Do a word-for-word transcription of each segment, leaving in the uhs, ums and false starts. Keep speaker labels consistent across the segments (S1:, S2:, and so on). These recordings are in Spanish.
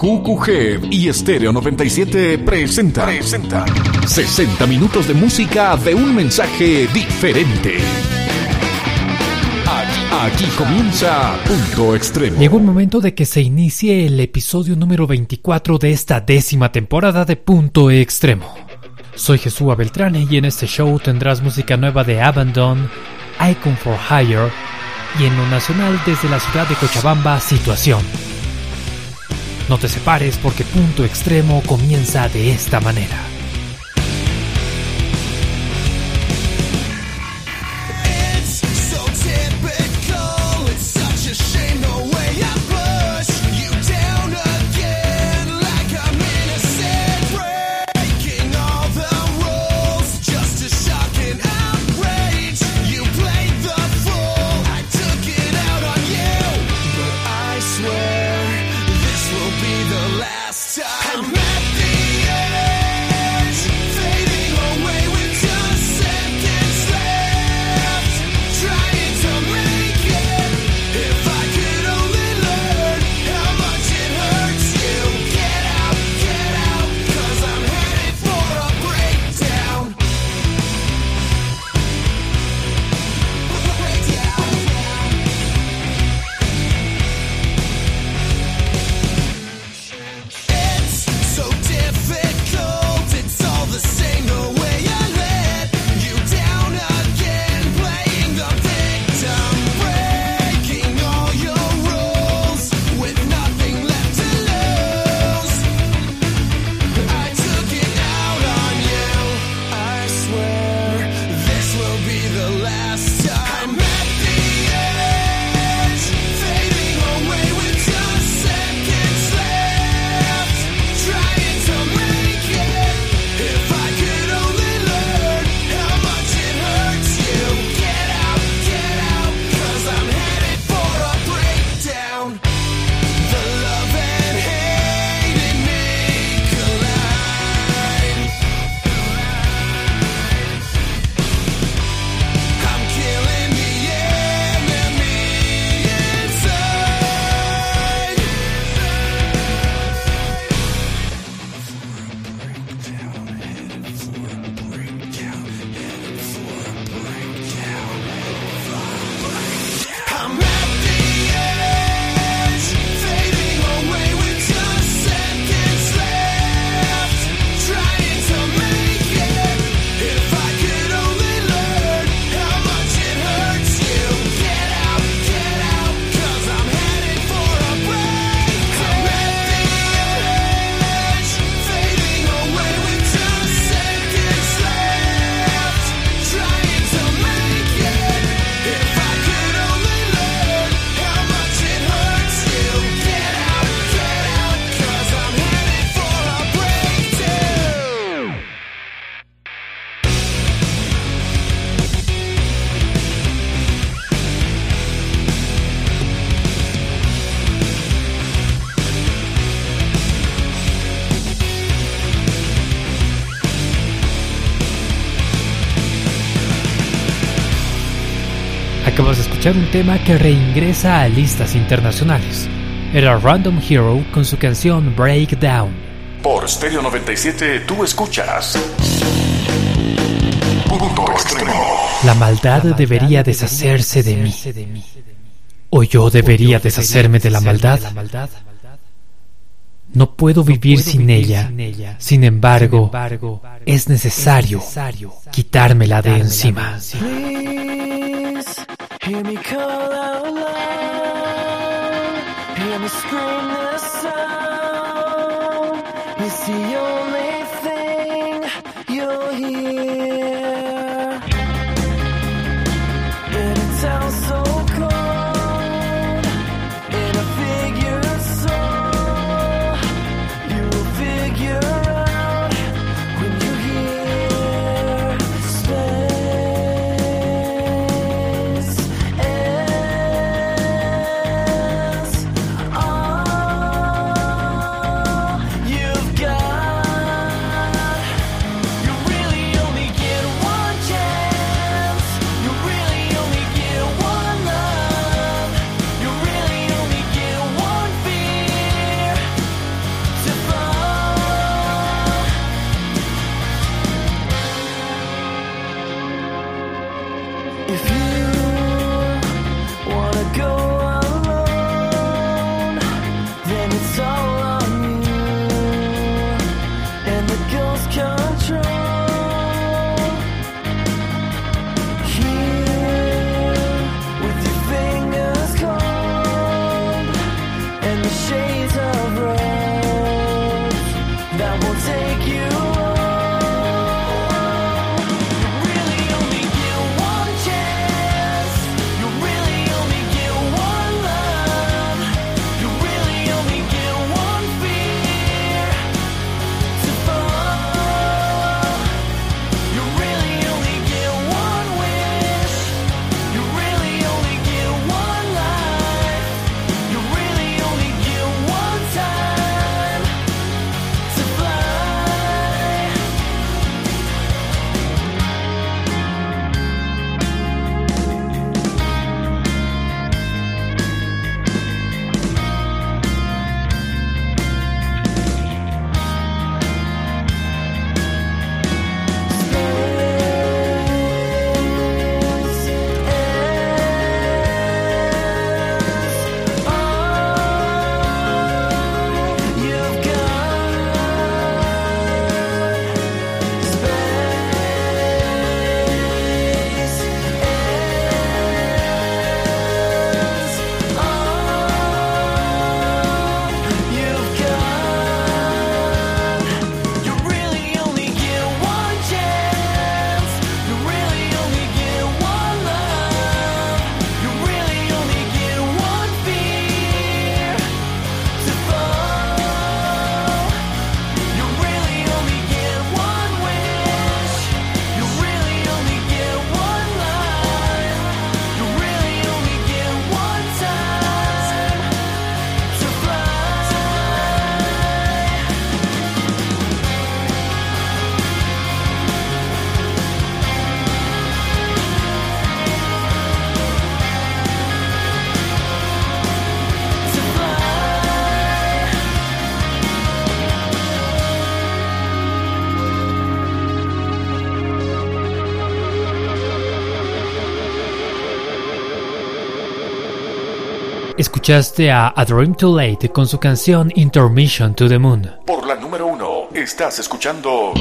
S1: Q Q G y Estéreo noventa y siete presenta, presenta sesenta minutos de música de un mensaje diferente. Aquí, aquí comienza Punto Extremo.
S2: Llegó el momento de que se inicie el episodio número veinticuatro de esta décima temporada de Punto Extremo. Soy Jesús Beltrane y en este show tendrás música nueva de Abandon, Icon for Hire y en lo nacional desde la ciudad de Cochabamba, Situación. No te separes porque Punto Extremo comienza de esta manera. Acabas de escuchar un tema que reingresa a listas internacionales. Era Random Hero con su canción Breakdown.
S1: Por Estéreo noventa y siete tú escuchas Punto Extremo.
S2: La maldad debería deshacerse de mí. ¿O yo debería deshacerme de la maldad? No puedo vivir sin ella. Sin embargo, es necesario quitármela de encima.
S3: Hear me call out loud, hear me scream this sound. It's the only thing you'll hear. In a town so cold, in a figured soul, you will figure out when you hear space. You've got, you really only
S2: Escuchaste a A Dream Too Late con su canción Intermission to the Moon.
S1: Por la número uno, estás escuchando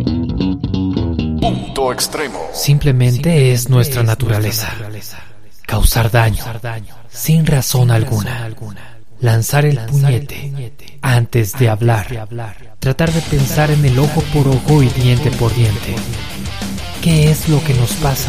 S1: Punto Extremo.
S2: Simplemente es nuestra naturaleza. Causar daño, sin razón alguna. Lanzar el puñete antes de hablar. Tratar de pensar en el ojo por ojo y diente por diente. ¿Qué es lo que nos pasa?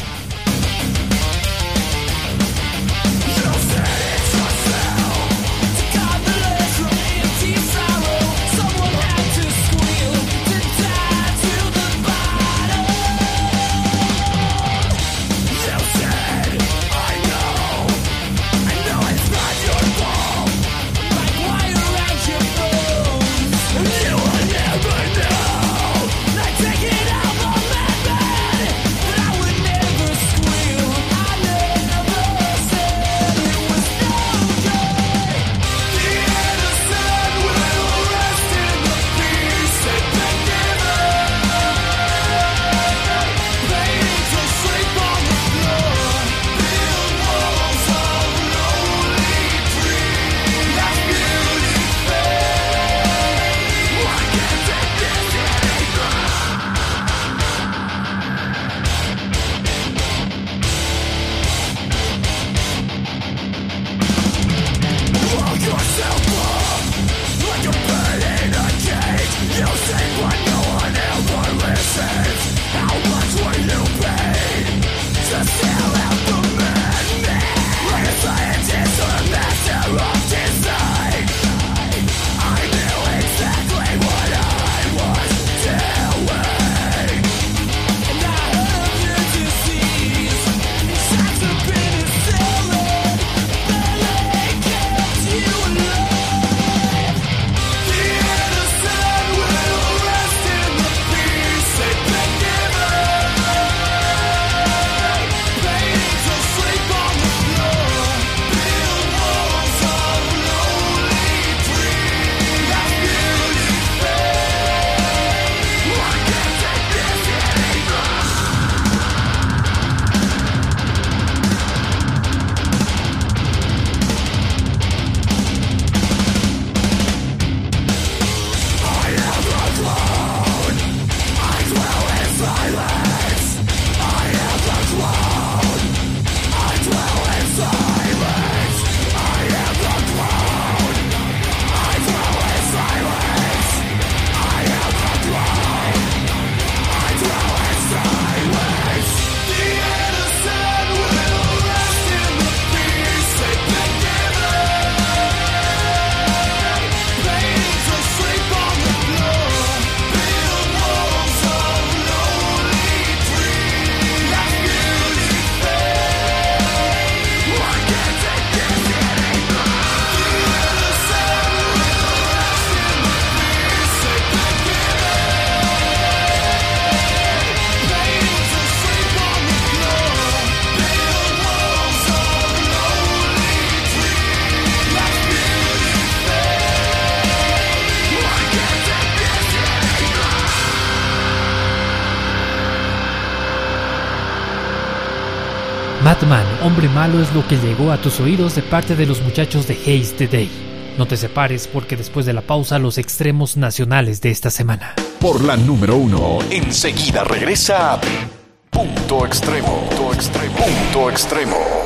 S2: Madman, Hombre Malo es lo que llegó a tus oídos de parte de los muchachos de Haze the Day. No te separes porque después de la pausa los extremos nacionales de esta semana.
S1: Por la número uno, enseguida regresa Punto Extremo. Punto Extremo. Punto Extremo.